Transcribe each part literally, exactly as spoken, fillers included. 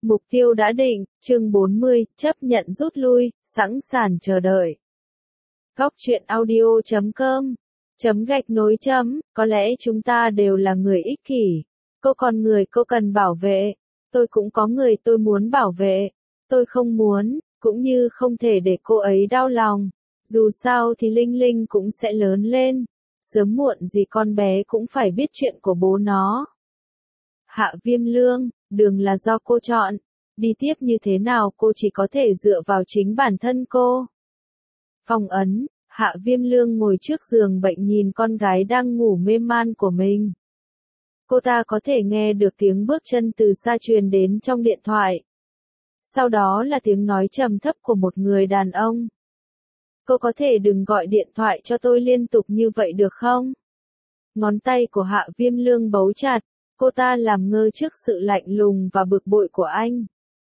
Mục tiêu đã định, chương bốn mươi, chấp nhận rút lui, sẵn sàng chờ đợi. Góc truyện audio chấm com, chấm gạch nối chấm, có lẽ chúng ta đều là người ích kỷ. Cô con người cô cần bảo vệ, tôi cũng có người tôi muốn bảo vệ. Tôi không muốn, cũng như không thể để cô ấy đau lòng. Dù sao thì Linh Linh cũng sẽ lớn lên. Sớm muộn gì con bé cũng phải biết chuyện của bố nó. Hạ Viêm Lương, đường là do cô chọn. Đi tiếp như thế nào cô chỉ có thể dựa vào chính bản thân cô. Phòng ấn, Hạ Viêm Lương ngồi trước giường bệnh nhìn con gái đang ngủ mê man của mình. Cô ta có thể nghe được tiếng bước chân từ xa truyền đến trong điện thoại. Sau đó là tiếng nói trầm thấp của một người đàn ông. Cô có thể đừng gọi điện thoại cho tôi liên tục như vậy được không? Ngón tay của Hạ Viêm Lương bấu chặt, cô ta làm ngơ trước sự lạnh lùng và bực bội của anh.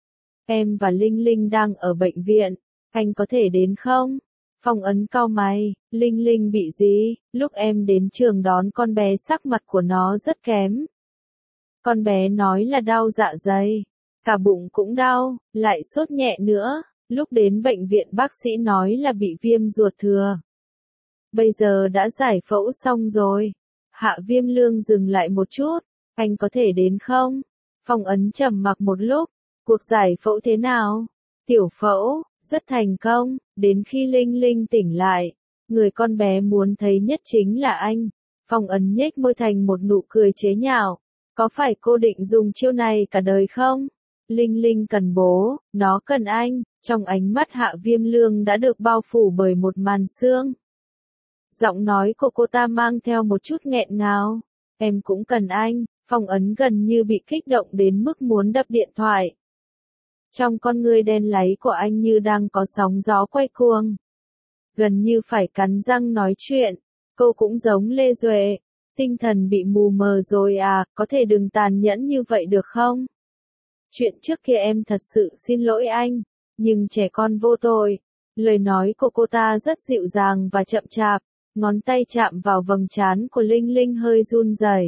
Em và Linh Linh đang ở bệnh viện, anh có thể đến không? Phong ấn cau mày, Linh Linh bị gì? Lúc em đến trường đón con bé sắc mặt của nó rất kém. Con bé nói là đau dạ dày, cả bụng cũng đau, lại sốt nhẹ nữa. Lúc đến bệnh viện bác sĩ nói là bị viêm ruột thừa. Bây giờ đã giải phẫu xong rồi. Hạ Viêm Lương dừng lại một chút. Anh có thể đến không? Phong ấn trầm mặc một lúc. Cuộc giải phẫu thế nào? Tiểu phẫu, rất thành công. Đến khi Linh Linh tỉnh lại, người con bé muốn thấy nhất chính là anh. Phong ấn nhếch môi thành một nụ cười chế nhạo. Có phải cô định dùng chiêu này cả đời không? Linh Linh cần bố, nó cần anh. Trong ánh mắt Hạ Viêm Lương đã được bao phủ bởi một màn sương. Giọng nói của cô ta mang theo một chút nghẹn ngào. Em cũng cần anh. Phong ấn gần như bị kích động đến mức muốn đập điện thoại. Trong con ngươi đen láy của anh như đang có sóng gió quay cuồng. Gần như phải cắn răng nói chuyện. Cô cũng giống Lê Duệ. Tinh thần bị mù mờ rồi à, có thể đừng tàn nhẫn như vậy được không? Chuyện trước kia em thật sự xin lỗi anh. Nhưng trẻ con vô tội. Lời nói của cô ta rất dịu dàng và chậm chạp. Ngón tay chạm vào vầng trán của Linh Linh hơi run rẩy.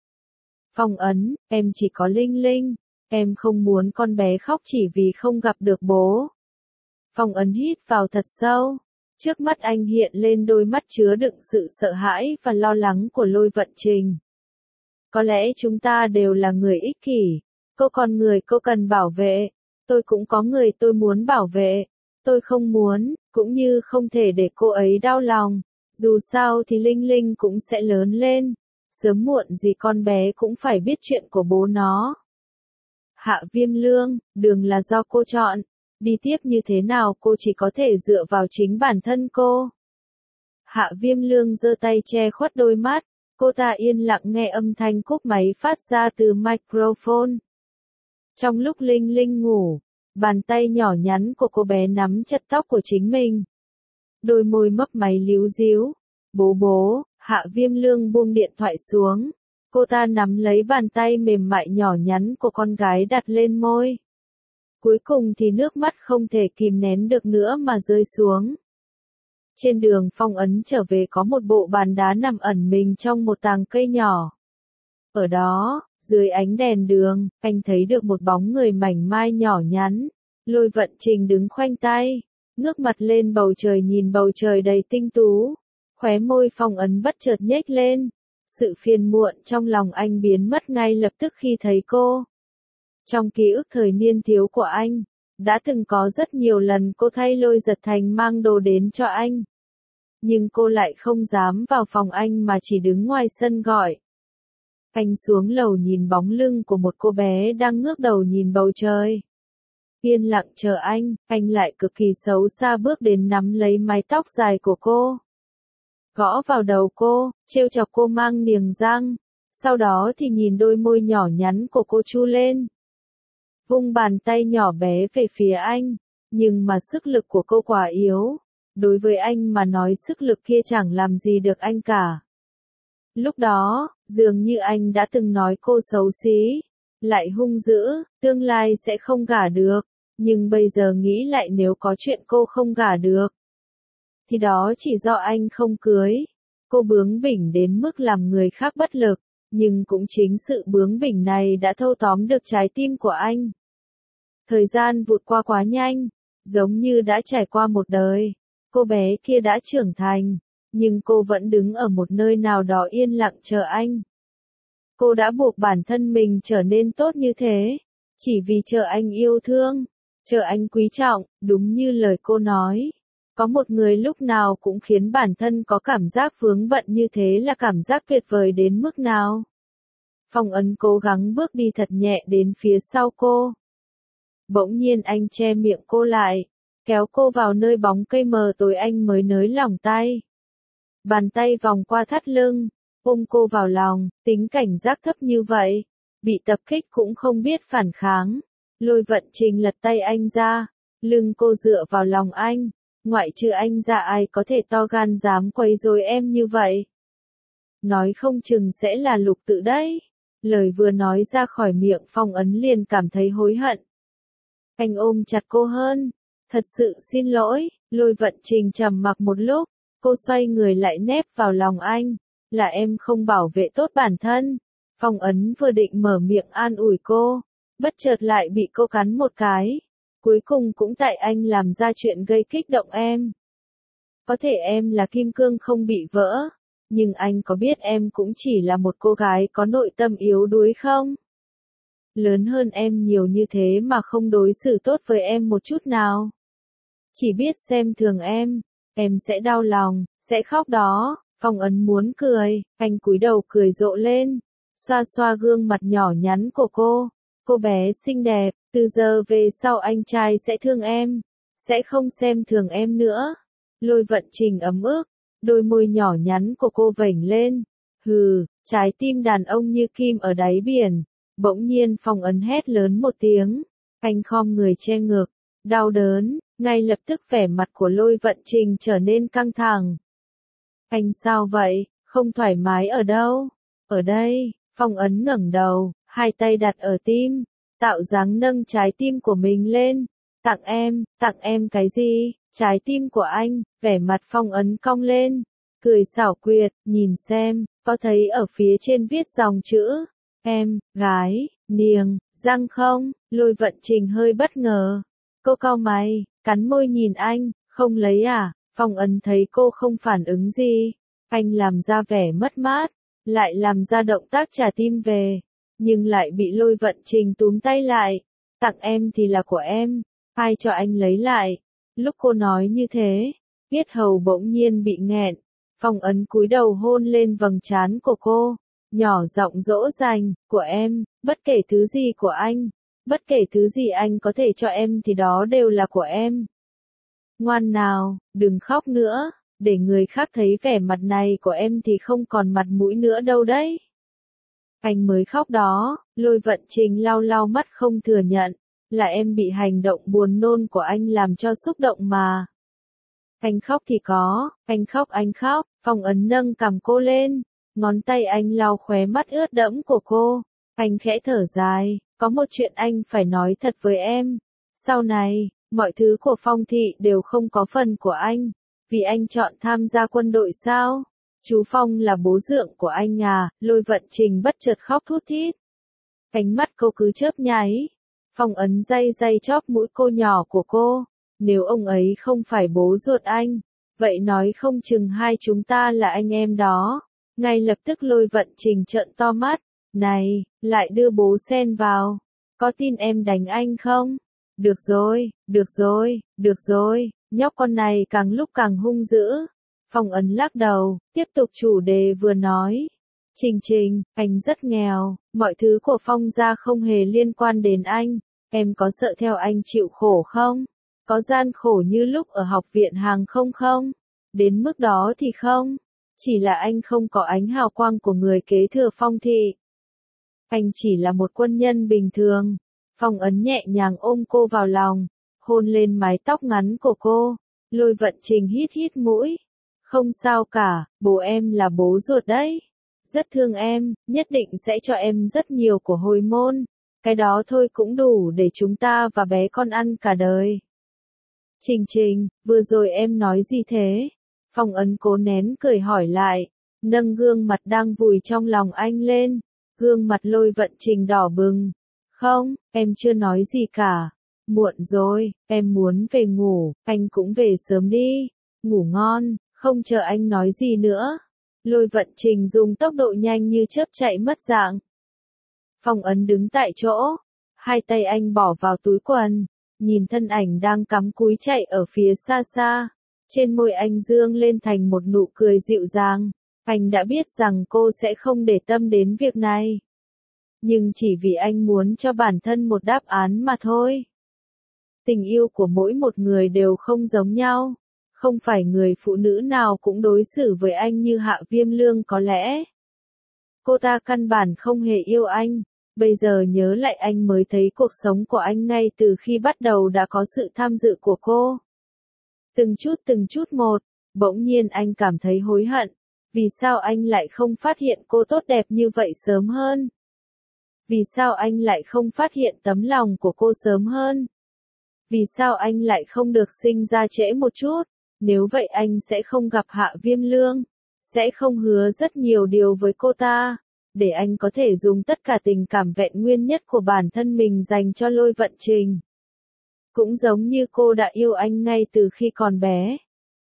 Phong ấn, em chỉ có Linh Linh. Em không muốn con bé khóc chỉ vì không gặp được bố. Phong ấn hít vào thật sâu. Trước mắt anh hiện lên đôi mắt chứa đựng sự sợ hãi và lo lắng của Lôi Vận Trình. Có lẽ chúng ta đều là người ích kỷ. Cô con người cô cần bảo vệ. Tôi cũng có người tôi muốn bảo vệ. Tôi không muốn, cũng như không thể để cô ấy đau lòng. Dù sao thì Linh Linh cũng sẽ lớn lên. Sớm muộn gì con bé cũng phải biết chuyện của bố nó. Hạ Viêm Lương, đường là do cô chọn. Đi tiếp như thế nào cô chỉ có thể dựa vào chính bản thân cô. Hạ Viêm Lương giơ tay che khuất đôi mắt. Cô ta yên lặng nghe âm thanh cúp máy phát ra từ microphone. Trong lúc Linh Linh ngủ, bàn tay nhỏ nhắn của cô bé nắm chặt tóc của chính mình. Đôi môi mấp máy líu díu. Bố bố, Hạ Viêm Lương buông điện thoại xuống. Cô ta nắm lấy bàn tay mềm mại nhỏ nhắn của con gái đặt lên môi. Cuối cùng thì nước mắt không thể kìm nén được nữa mà rơi xuống. Trên đường Phong ấn trở về có một bộ bàn đá nằm ẩn mình trong một tàng cây nhỏ. Ở đó, dưới ánh đèn đường, anh thấy được một bóng người mảnh mai nhỏ nhắn. Lôi Vận Trình đứng khoanh tay, ngước mặt lên bầu trời nhìn bầu trời đầy tinh tú. Khóe môi Phong ấn bất chợt nhếch lên. Sự phiền muộn trong lòng anh biến mất ngay lập tức khi thấy cô. Trong ký ức thời niên thiếu của anh, đã từng có rất nhiều lần cô thay Lôi Giật Thành mang đồ đến cho anh. Nhưng cô lại không dám vào phòng anh mà chỉ đứng ngoài sân gọi. Anh xuống lầu nhìn bóng lưng của một cô bé đang ngước đầu nhìn bầu trời. Yên lặng chờ anh, anh lại cực kỳ xấu xa bước đến nắm lấy mái tóc dài của cô. Gõ vào đầu cô, trêu chọc cô mang niềng răng. Sau đó thì nhìn đôi môi nhỏ nhắn của cô chu lên. Vung bàn tay nhỏ bé về phía anh. Nhưng mà sức lực của cô quá yếu. Đối với anh mà nói sức lực kia chẳng làm gì được anh cả. Lúc đó, dường như anh đã từng nói cô xấu xí. Lại hung dữ, tương lai sẽ không gả được. Nhưng bây giờ nghĩ lại nếu có chuyện cô không gả được. Thì đó chỉ do anh không cưới. Cô bướng bỉnh đến mức làm người khác bất lực. Nhưng cũng chính sự bướng bỉnh này đã thâu tóm được trái tim của anh. Thời gian vụt qua quá nhanh, giống như đã trải qua một đời. Cô bé kia đã trưởng thành, nhưng cô vẫn đứng ở một nơi nào đó yên lặng chờ anh. Cô đã buộc bản thân mình trở nên tốt như thế, chỉ vì chờ anh yêu thương, chờ anh quý trọng, đúng như lời cô nói. Có một người lúc nào cũng khiến bản thân có cảm giác vướng bận như thế là cảm giác tuyệt vời đến mức nào. Phong Ấn cố gắng bước đi thật nhẹ đến phía sau cô. Bỗng nhiên anh che miệng cô lại, kéo cô vào nơi bóng cây mờ tối, anh mới nới lỏng tay. Bàn tay vòng qua thắt lưng, ôm cô vào lòng, tính cảnh giác thấp như vậy, bị tập kích cũng không biết phản kháng. Lôi Vận Trình lật tay anh ra, lưng cô dựa vào lòng anh, ngoại trừ anh ra ai có thể to gan dám quấy rối em như vậy. Nói không chừng sẽ là Lục Tự đấy. Lời vừa nói ra khỏi miệng Phong Ấn liền cảm thấy hối hận. Anh ôm chặt cô hơn. Thật sự xin lỗi. Lôi Vận Trình trầm mặc một lúc, cô xoay người lại nép vào lòng anh. Là em không bảo vệ tốt bản thân. Phong Ấn vừa định mở miệng an ủi cô, bất chợt lại bị cô cắn một cái. Cuối cùng cũng tại anh làm ra chuyện gây kích động em. Có thể em là kim cương không bị vỡ, nhưng anh có biết em cũng chỉ là một cô gái có nội tâm yếu đuối không? Lớn hơn em nhiều như thế mà không đối xử tốt với em một chút nào. Chỉ biết xem thường em, em sẽ đau lòng, sẽ khóc đó. Phong Ấn muốn cười, anh cúi đầu cười rộ lên, xoa xoa gương mặt nhỏ nhắn của cô. Cô bé xinh đẹp, từ giờ về sau anh trai sẽ thương em, sẽ không xem thường em nữa. Lôi Vận Trình ấm ức, đôi môi nhỏ nhắn của cô vểnh lên. Hừ, trái tim đàn ông như kim ở đáy biển. Bỗng nhiên Phong Ấn hét lớn một tiếng, anh khom người che ngực, đau đớn, ngay lập tức vẻ mặt của Lôi Vận Trình trở nên căng thẳng. Anh sao vậy, không thoải mái ở đâu? Ở đây. Phong Ấn ngẩng đầu, hai tay đặt ở tim, tạo dáng nâng trái tim của mình lên. Tặng em, tặng em cái gì? Trái tim của anh. Vẻ mặt Phong Ấn cong lên, cười xảo quyệt, nhìn xem, có thấy ở phía trên viết dòng chữ em, gái, niềng, răng không? Lôi Vận Trình hơi bất ngờ. Cô cau mày, cắn môi nhìn anh, không lấy à? Phong Ấn thấy cô không phản ứng gì, anh làm ra vẻ mất mát, lại làm ra động tác trả tim về, nhưng lại bị Lôi Vận Trình túm tay lại. Tặng em thì là của em, ai cho anh lấy lại? Lúc cô nói như thế, yết hầu bỗng nhiên bị nghẹn. Phong Ấn cúi đầu hôn lên vầng trán của cô, nhỏ giọng dỗ dành, của em, bất kể thứ gì của anh, bất kể thứ gì anh có thể cho em thì đó đều là của em. Ngoan nào, đừng khóc nữa, để người khác thấy vẻ mặt này của em thì không còn mặt mũi nữa đâu đấy. Anh mới khóc đó. Lôi Vận Trình lau lau mắt không thừa nhận, là em bị hành động buồn nôn của anh làm cho xúc động mà. Anh khóc thì có, anh khóc anh khóc. Phong Ấn nâng cằm cô lên, ngón tay anh lau khóe mắt ướt đẫm của cô. Anh khẽ thở dài, có một chuyện anh phải nói thật với em. Sau này, mọi thứ của Phong thị đều không có phần của anh, vì anh chọn tham gia quân đội sao? Chú Phong là bố dượng của anh à? Lôi Vận Trình bất chợt khóc thút thít. Ánh mắt cô cứ chớp nháy. Phong Ấn day day chóp mũi cô nhỏ của cô. Nếu ông ấy không phải bố ruột anh, vậy nói không chừng hai chúng ta là anh em đó. Ngay lập tức Lôi Vận Trình trợn to mắt. Này, lại đưa bố xen vào. Có tin em đánh anh không? Được rồi, được rồi, được rồi, nhóc con này càng lúc càng hung dữ. Phong Ấn lắc đầu, tiếp tục chủ đề vừa nói. Trình Trình, anh rất nghèo, mọi thứ của Phong gia không hề liên quan đến anh. Em có sợ theo anh chịu khổ không? Có gian khổ như lúc ở học viện hàng không không? Đến mức đó thì không. Chỉ là anh không có ánh hào quang của người kế thừa Phong thị. Anh chỉ là một quân nhân bình thường. Phong Ấn nhẹ nhàng ôm cô vào lòng, hôn lên mái tóc ngắn của cô. Lôi Vận Trình hít hít mũi. Không sao cả, bố em là bố ruột đấy. Rất thương em, nhất định sẽ cho em rất nhiều của hồi môn. Cái đó thôi cũng đủ để chúng ta và bé con ăn cả đời. Trình Trình, vừa rồi em nói gì thế? Phong Ấn cố nén cười hỏi lại, nâng gương mặt đang vùi trong lòng anh lên. Gương mặt Lôi Vận Trình đỏ bừng. Không, em chưa nói gì cả. Muộn rồi, em muốn về ngủ, anh cũng về sớm đi. Ngủ ngon, không chờ anh nói gì nữa. Lôi Vận Trình dùng tốc độ nhanh như chớp chạy mất dạng. Phong Ấn đứng tại chỗ, hai tay anh bỏ vào túi quần, nhìn thân ảnh đang cắm cúi chạy ở phía xa xa. Trên môi anh dương lên thành một nụ cười dịu dàng. Anh đã biết rằng cô sẽ không để tâm đến việc này. Nhưng chỉ vì anh muốn cho bản thân một đáp án mà thôi. Tình yêu của mỗi một người đều không giống nhau. Không phải người phụ nữ nào cũng đối xử với anh như Hạ Viêm Lương có lẽ. Cô ta căn bản không hề yêu anh. Bây giờ nhớ lại anh mới thấy cuộc sống của anh ngay từ khi bắt đầu đã có sự tham dự của cô. Từng chút từng chút một, bỗng nhiên anh cảm thấy hối hận. Vì sao anh lại không phát hiện cô tốt đẹp như vậy sớm hơn? Vì sao anh lại không phát hiện tấm lòng của cô sớm hơn? Vì sao anh lại không được sinh ra trễ một chút? Nếu vậy anh sẽ không gặp Hạ Viêm Lương, sẽ không hứa rất nhiều điều với cô ta, để anh có thể dùng tất cả tình cảm vẹn nguyên nhất của bản thân mình dành cho Lôi Vận Trình. Cũng giống như cô đã yêu anh ngay từ khi còn bé.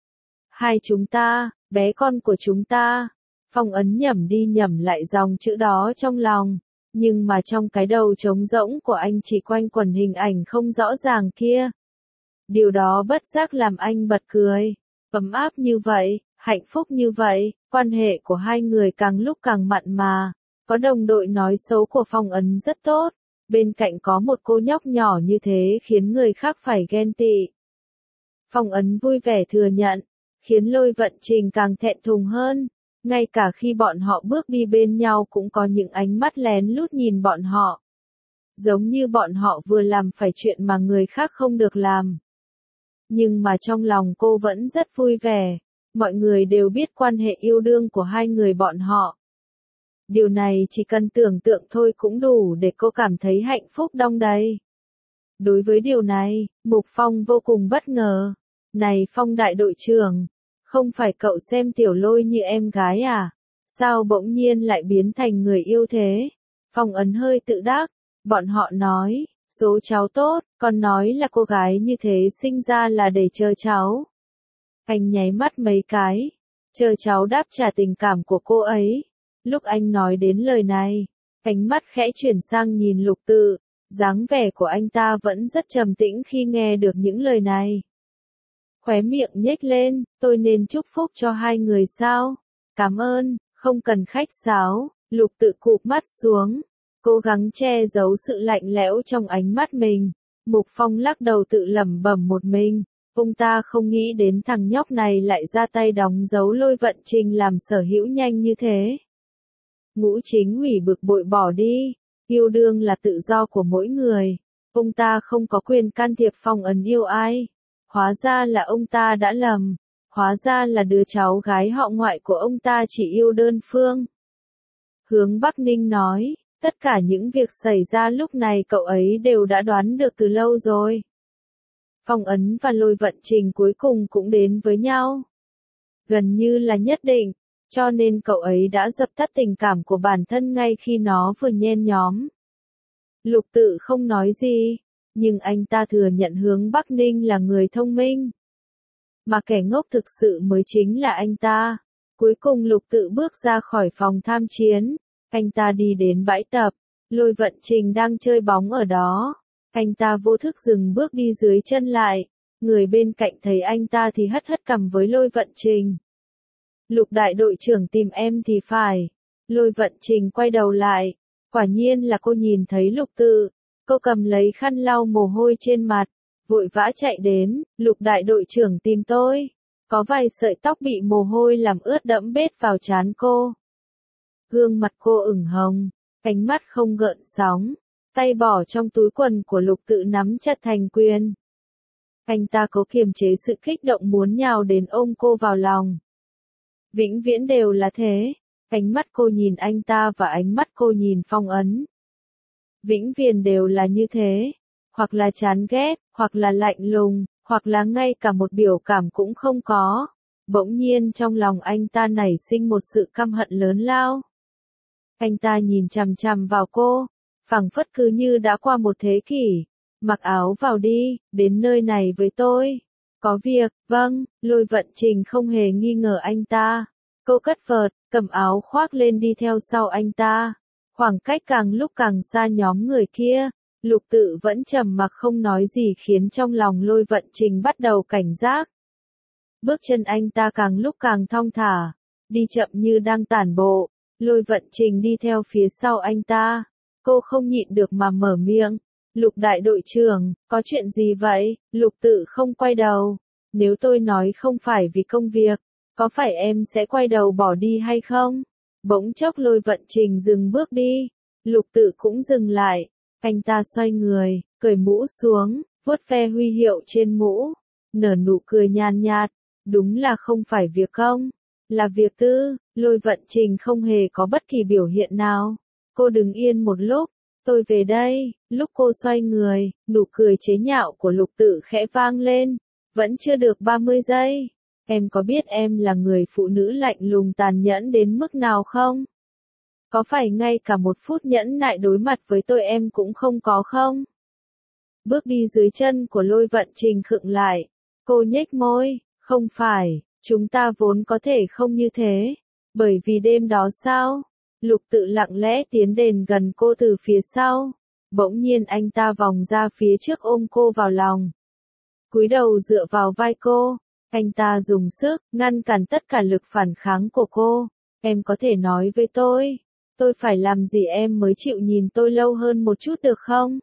Hai chúng ta, bé con của chúng ta. Phong Ấn nhẩm đi nhẩm lại dòng chữ đó trong lòng, nhưng mà trong cái đầu trống rỗng của anh chỉ quanh quẩn hình ảnh không rõ ràng kia. Điều đó bất giác làm anh bật cười. Ấm áp như vậy, hạnh phúc như vậy, quan hệ của hai người càng lúc càng mặn mà. Có đồng đội nói xấu của Phong Ấn rất tốt. Bên cạnh có một cô nhóc nhỏ như thế khiến người khác phải ghen tị. Phong Ấn vui vẻ thừa nhận, khiến Lôi Vận Trình càng thẹn thùng hơn. Ngay cả khi bọn họ bước đi bên nhau cũng có những ánh mắt lén lút nhìn bọn họ. Giống như bọn họ vừa làm phải chuyện mà người khác không được làm. Nhưng mà trong lòng cô vẫn rất vui vẻ. Mọi người đều biết quan hệ yêu đương của hai người bọn họ. Điều này chỉ cần tưởng tượng thôi cũng đủ để cô cảm thấy hạnh phúc đong đầy. Đối với điều này, Mục Phong vô cùng bất ngờ. Này Phong đại đội trưởng, không phải cậu xem Tiểu Lôi như em gái à? Sao bỗng nhiên lại biến thành người yêu thế? Phong Ấn hơi tự đắc. Bọn họ nói, số cháu tốt, còn nói là cô gái như thế sinh ra là để chờ cháu. Anh nháy mắt mấy cái, chờ cháu đáp trả tình cảm của cô ấy. Lúc anh nói đến lời này, ánh mắt khẽ chuyển sang nhìn Lục Tự, dáng vẻ của anh ta vẫn rất trầm tĩnh khi nghe được những lời này. Khóe miệng nhếch lên, tôi nên chúc phúc cho hai người sao? Cảm ơn, không cần khách sáo. Lục Tự cụp mắt xuống, cố gắng che giấu sự lạnh lẽo trong ánh mắt mình. Mục Phong lắc đầu tự lẩm bẩm một mình, ông ta không nghĩ đến thằng nhóc này lại ra tay đóng dấu Lôi Vận Trình làm sở hữu nhanh như thế. Ngũ Chính Ủy bực bội bỏ đi, yêu đương là tự do của mỗi người, ông ta không có quyền can thiệp Phong Ấn yêu ai. Hóa ra là ông ta đã lầm, hóa ra là đứa cháu gái họ ngoại của ông ta chỉ yêu đơn phương. Hướng Bắc Ninh nói, tất cả những việc xảy ra lúc này cậu ấy đều đã đoán được từ lâu rồi. Phong Ấn và Lôi Vận Trình cuối cùng cũng đến với nhau. Gần như là nhất định, cho nên cậu ấy đã dập tắt tình cảm của bản thân ngay khi nó vừa nhen nhóm. Lục Tự không nói gì, nhưng anh ta thừa nhận Hướng Bắc Ninh là người thông minh. Mà kẻ ngốc thực sự mới chính là anh ta. Cuối cùng Lục Tự bước ra khỏi phòng tham chiến. Anh ta đi đến bãi tập. Lôi Vận Trình đang chơi bóng ở đó. Anh ta vô thức dừng bước đi dưới chân lại. Người bên cạnh thấy anh ta thì hất hất cằm với Lôi Vận Trình. Lục đại đội trưởng tìm em thì phải. Lôi Vận Trình quay đầu lại. Quả nhiên là cô nhìn thấy Lục Tự. Cô cầm lấy khăn lau mồ hôi trên mặt, vội vã chạy đến. Lục đại đội trưởng tìm tôi. Có vài sợi tóc bị mồ hôi làm ướt đẫm bết vào trán cô. Gương mặt cô ửng hồng, ánh mắt không gợn sóng, tay bỏ trong túi quần của Lục Tự nắm chặt thành quyền. Anh ta cố kiềm chế sự kích động muốn nhào đến ôm cô vào lòng. Vĩnh viễn đều là thế, ánh mắt cô nhìn anh ta và ánh mắt cô nhìn Phong Ấn. Vĩnh viễn đều là như thế, hoặc là chán ghét, hoặc là lạnh lùng, hoặc là ngay cả một biểu cảm cũng không có. Bỗng nhiên trong lòng anh ta nảy sinh một sự căm hận lớn lao. Anh ta nhìn chằm chằm vào cô, phảng phất cứ như đã qua một thế kỷ, Mặc áo vào đi, đến nơi này với tôi. Có việc, vâng, Lôi Vận Trình không hề nghi ngờ anh ta. Cô cất vợt, cầm áo khoác lên đi theo sau anh ta. Khoảng cách càng lúc càng xa nhóm người kia. Lục Tự vẫn trầm mặc không nói gì khiến trong lòng Lôi Vận Trình bắt đầu cảnh giác. Bước chân anh ta càng lúc càng thong thả, đi chậm như đang tản bộ. Lôi Vận Trình đi theo phía sau anh ta. Cô không nhịn được mà mở miệng. Lục đại đội trưởng, có chuyện gì vậy? Lục Tự không quay đầu. Nếu tôi nói không phải vì công việc, có phải em sẽ quay đầu bỏ đi hay không? Bỗng chốc Lôi Vận Trình dừng bước đi. Lục Tự cũng dừng lại. Anh ta xoay người, cởi mũ xuống, vuốt ve huy hiệu trên mũ. Nở nụ cười nhàn nhạt. Đúng là không phải việc công, là việc tư. Lôi Vận Trình không hề có bất kỳ biểu hiện nào. Cô đứng yên một lúc. Tôi về đây. Lúc cô xoay người, nụ cười chế nhạo của Lục Tự khẽ vang lên. Vẫn chưa được ba mươi giây. Em có biết em là người phụ nữ lạnh lùng tàn nhẫn đến mức nào không? Có phải ngay cả một phút nhẫn nại đối mặt với tôi em cũng không có không? Bước đi dưới chân của Lôi Vận Trình khựng lại. Cô nhếch môi. Không phải, chúng ta vốn có thể không như thế. Bởi vì đêm đó sao? Lục Tự lặng lẽ tiến đến gần cô từ phía sau. Bỗng nhiên anh ta vòng ra phía trước ôm cô vào lòng. Cúi đầu dựa vào vai cô. Anh ta dùng sức, ngăn cản tất cả lực phản kháng của cô. Em có thể nói với tôi. Tôi phải làm gì em mới chịu nhìn tôi lâu hơn một chút được không?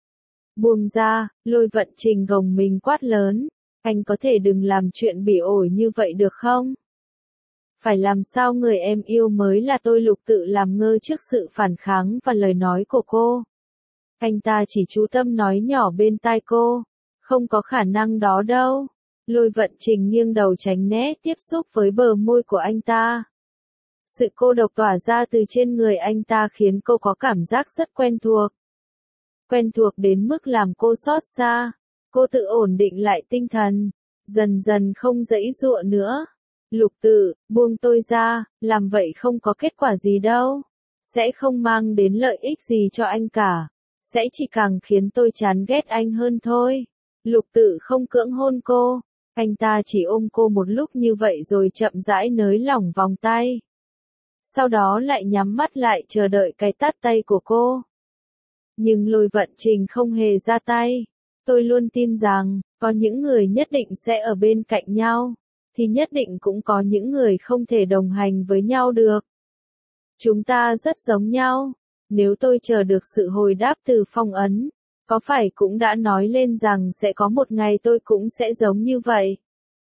Buông ra, Lôi Vận Trình gồng mình quát lớn. Anh có thể đừng làm chuyện bỉ ổi như vậy được không? Phải làm sao người em yêu mới là tôi? Lục Tự làm ngơ trước sự phản kháng và lời nói của cô. Anh ta chỉ chú tâm nói nhỏ bên tai cô. Không có khả năng đó đâu. Lôi Vận Trình nghiêng đầu tránh né tiếp xúc với bờ môi của anh ta. Sự cô độc tỏa ra từ trên người anh ta khiến cô có cảm giác rất quen thuộc. Quen thuộc đến mức làm cô xót xa. Cô tự ổn định lại tinh thần, dần dần không giãy giụa nữa. Lục Tự, buông tôi ra, làm vậy không có kết quả gì đâu. Sẽ không mang đến lợi ích gì cho anh cả. Sẽ chỉ càng khiến tôi chán ghét anh hơn thôi. Lục Tự không cưỡng hôn cô. Anh ta chỉ ôm cô một lúc như vậy rồi chậm rãi nới lỏng vòng tay. Sau đó lại nhắm mắt lại chờ đợi cái tát tay của cô. Nhưng Lôi Vận Trình không hề ra tay. Tôi luôn tin rằng, có những người nhất định sẽ ở bên cạnh nhau, thì nhất định cũng có những người không thể đồng hành với nhau được. Chúng ta rất giống nhau. Nếu tôi chờ được sự hồi đáp từ Phong Ấn, có phải cũng đã nói lên rằng sẽ có một ngày tôi cũng sẽ giống như vậy.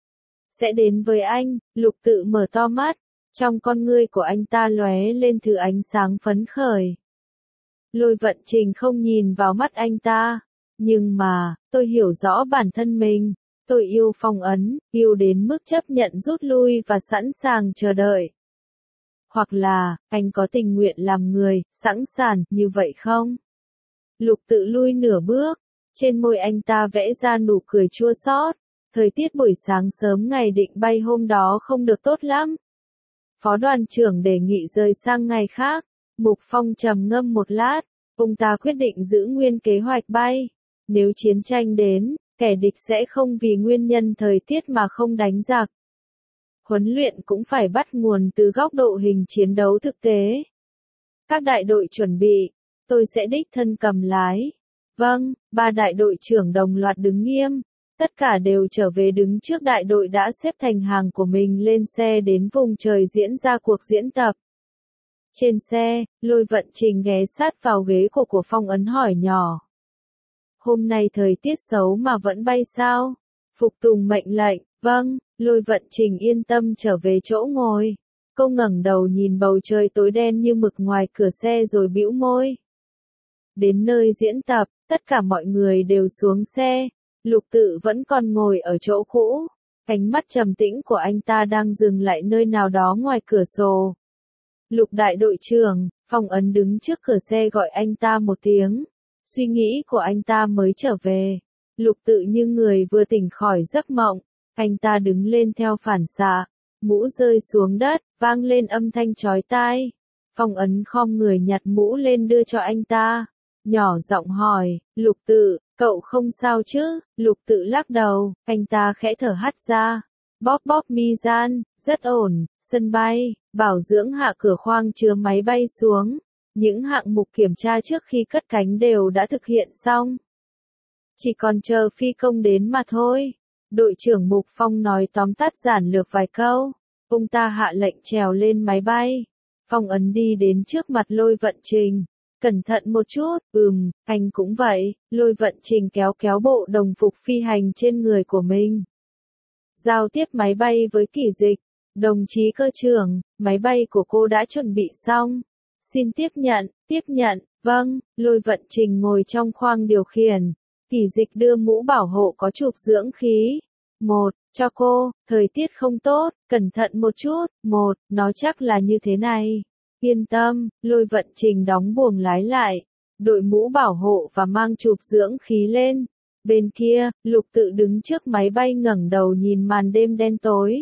Sẽ đến với anh. Lục Tự mở to mắt, trong con ngươi của anh ta lóe lên thứ ánh sáng phấn khởi. Lôi Vận Trình không nhìn vào mắt anh ta. Nhưng mà, tôi hiểu rõ bản thân mình. Tôi yêu Phong Ấn, yêu đến mức chấp nhận rút lui và sẵn sàng chờ đợi. Hoặc là, anh có tình nguyện làm người, sẵn sàng, như vậy không? Lục Tự lui nửa bước. Trên môi anh ta vẽ ra nụ cười chua xót. Thời tiết buổi sáng sớm ngày định bay hôm đó không được tốt lắm. Phó đoàn trưởng đề nghị rời sang ngày khác. Mục Phong trầm ngâm một lát. Ông ta quyết định giữ nguyên kế hoạch bay. Nếu chiến tranh đến, kẻ địch sẽ không vì nguyên nhân thời tiết mà không đánh giặc. Huấn luyện cũng phải bắt nguồn từ góc độ hình chiến đấu thực tế. Các đại đội chuẩn bị, tôi sẽ đích thân cầm lái. Vâng, ba đại đội trưởng đồng loạt đứng nghiêm. Tất cả đều trở về đứng trước đại đội đã xếp thành hàng của mình lên xe đến vùng trời diễn ra cuộc diễn tập. Trên xe, Lôi Vận Trình ghé sát vào ghế của của Phong Ấn hỏi nhỏ. Hôm nay thời tiết xấu mà vẫn bay sao? Phục tùng mệnh lệnh, vâng. Lôi Vận Trình yên tâm trở về chỗ ngồi. Cô ngẩng đầu nhìn bầu trời tối đen như mực ngoài cửa xe rồi bĩu môi. Đến nơi diễn tập, tất cả mọi người đều xuống xe. Lục Tự vẫn còn ngồi ở chỗ cũ. Ánh mắt trầm tĩnh của anh ta đang dừng lại nơi nào đó ngoài cửa sổ. Lục đại đội trưởng, Phong Ấn đứng trước cửa xe gọi anh ta một tiếng. Suy nghĩ của anh ta mới trở về. Lục Tự như người vừa tỉnh khỏi giấc mộng. Anh ta đứng lên theo phản xạ. Mũ rơi xuống đất, vang lên âm thanh chói tai. Phong Ấn khom người nhặt mũ lên đưa cho anh ta. Nhỏ giọng hỏi, Lục Tự, Cậu không sao chứ? Lục Tự lắc đầu, anh ta khẽ thở hắt ra. Bóp bóp mi gian, rất ổn, sân bay, bảo dưỡng hạ cửa khoang chứa máy bay xuống. Những hạng mục kiểm tra trước khi cất cánh đều đã thực hiện xong. Chỉ còn chờ phi công đến mà thôi. Đội trưởng Mục Phong nói tóm tắt giản lược vài câu. Ông ta hạ lệnh trèo lên máy bay. Phong Ấn đi đến trước mặt Lôi Vận Trình. Cẩn thận một chút, ừm, anh cũng vậy. Lôi Vận Trình kéo kéo bộ đồng phục phi hành trên người của mình. Giao tiếp máy bay với Kỷ Dịch. Đồng chí cơ trưởng, máy bay của cô đã chuẩn bị xong. Xin tiếp nhận, tiếp nhận, vâng. Lôi Vận Trình ngồi trong khoang điều khiển. Kỷ Dịch đưa mũ bảo hộ có chụp dưỡng khí. Một, cho cô, thời tiết không tốt, cẩn thận một chút. Một, nó chắc là như thế này. Yên tâm, Lôi Vận Trình đóng buồng lái lại. Đội mũ bảo hộ và mang chụp dưỡng khí lên. Bên kia, Lục Tự đứng trước máy bay ngẩng đầu nhìn màn đêm đen tối.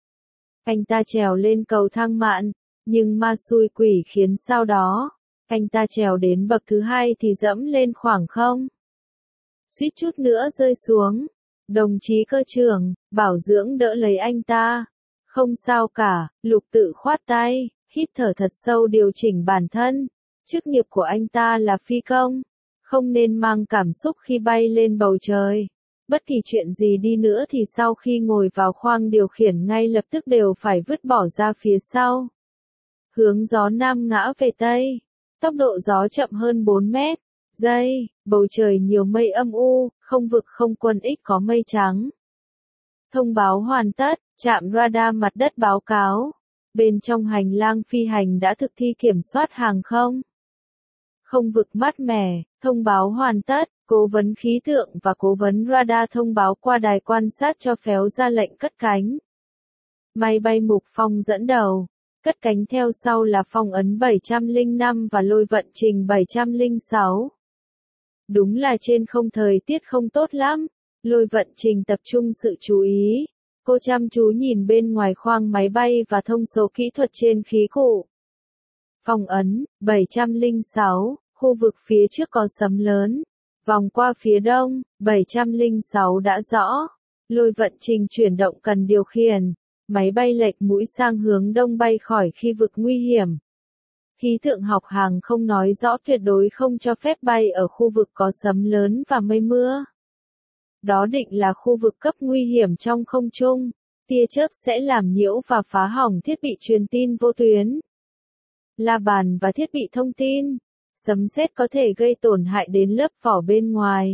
Anh ta trèo lên cầu thang mạn, nhưng ma xui quỷ khiến sau đó, anh ta trèo đến bậc thứ hai thì dẫm lên khoảng không. Suýt chút nữa rơi xuống. Đồng chí cơ trưởng, bảo dưỡng đỡ lấy anh ta. Không sao cả, Lục Tự khoát tay, hít thở thật sâu điều chỉnh bản thân. Chức nghiệp của anh ta là phi công. Không nên mang cảm xúc khi bay lên bầu trời. Bất kỳ chuyện gì đi nữa thì sau khi ngồi vào khoang điều khiển ngay lập tức đều phải vứt bỏ ra phía sau. Hướng gió nam ngã về tây. Tốc độ gió chậm hơn bốn mét. Giây, bầu trời nhiều mây âm u, không vực không quân X có mây trắng. Thông báo hoàn tất, trạm radar mặt đất báo cáo. Bên trong hành lang phi hành đã thực thi kiểm soát hàng không. Không vực mát mẻ, thông báo hoàn tất, cố vấn khí tượng và cố vấn radar thông báo qua đài quan sát cho phép ra lệnh cất cánh. Máy bay Mục Phong dẫn đầu, cất cánh theo sau là Phong Ấn bảy trăm lẻ năm và Lôi Vận Trình bảy trăm lẻ sáu. Đúng là trên không thời tiết không tốt lắm, Lôi Vận Trình tập trung sự chú ý. Cô chăm chú nhìn bên ngoài khoang máy bay và thông số kỹ thuật trên khí cụ. Phong Ấn bảy trăm lẻ sáu, khu vực phía trước có sấm lớn. Vòng qua phía đông, bảy trăm lẻ sáu đã rõ. Lôi Vận Trình chuyển động cần điều khiển. Máy bay lệch mũi sang hướng đông bay khỏi khu vực nguy hiểm. Khí tượng học hàng không nói rõ tuyệt đối không cho phép bay ở khu vực có sấm lớn và mây mưa. Đó định là khu vực cấp nguy hiểm trong không trung. Tia chớp sẽ làm nhiễu và phá hỏng thiết bị truyền tin vô tuyến, la bàn và thiết bị thông tin. Sấm sét có thể gây tổn hại đến lớp vỏ bên ngoài.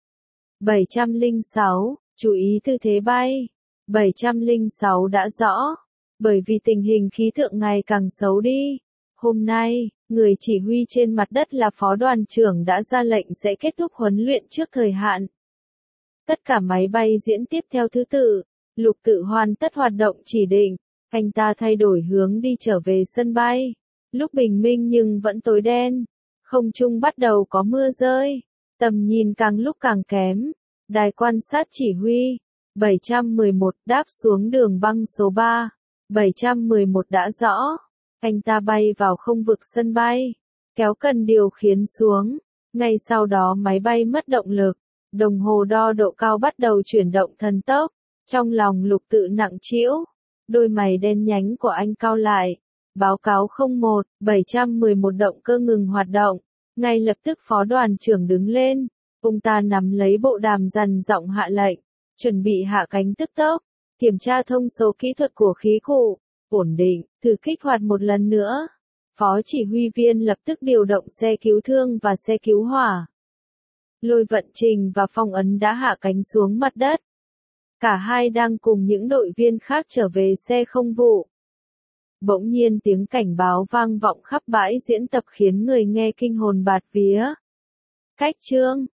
bảy trăm lẻ sáu, chú ý tư thế bay. bảy trăm lẻ sáu đã rõ. Bởi vì tình hình khí tượng ngày càng xấu đi. Hôm nay, người chỉ huy trên mặt đất là phó đoàn trưởng đã ra lệnh sẽ kết thúc huấn luyện trước thời hạn. Tất cả máy bay diễn tiếp theo thứ tự. Lục Tự hoàn tất hoạt động chỉ định. Anh ta thay đổi hướng đi trở về sân bay. Lúc bình minh nhưng vẫn tối đen. Không trung bắt đầu có mưa rơi. Tầm nhìn càng lúc càng kém. Đài quan sát chỉ huy. bảy trăm mười một đáp xuống đường băng số ba. bảy trăm mười một đã rõ. Anh ta bay vào không vực sân bay. Kéo cần điều khiển xuống. Ngay sau đó máy bay mất động lực. Đồng hồ đo độ cao bắt đầu chuyển động thần tốc. Trong lòng Lục Tự nặng trĩu. Đôi mày đen nhánh của anh cau lại. Báo cáo không một, bảy trăm mười một động cơ ngừng hoạt động. Ngay lập tức phó đoàn trưởng đứng lên. Ông ta nắm lấy bộ đàm dằn giọng hạ lệnh. Chuẩn bị hạ cánh tức tốc. Kiểm tra thông số kỹ thuật của khí cụ. Ổn định, thử kích hoạt một lần nữa. Phó chỉ huy viên lập tức điều động xe cứu thương và xe cứu hỏa. Lôi Vận Trình và Phong Ấn đã hạ cánh xuống mặt đất. Cả hai đang cùng những đội viên khác trở về xe không vụ. Bỗng nhiên tiếng cảnh báo vang vọng khắp bãi diễn tập khiến người nghe kinh hồn bạt vía. Cách chương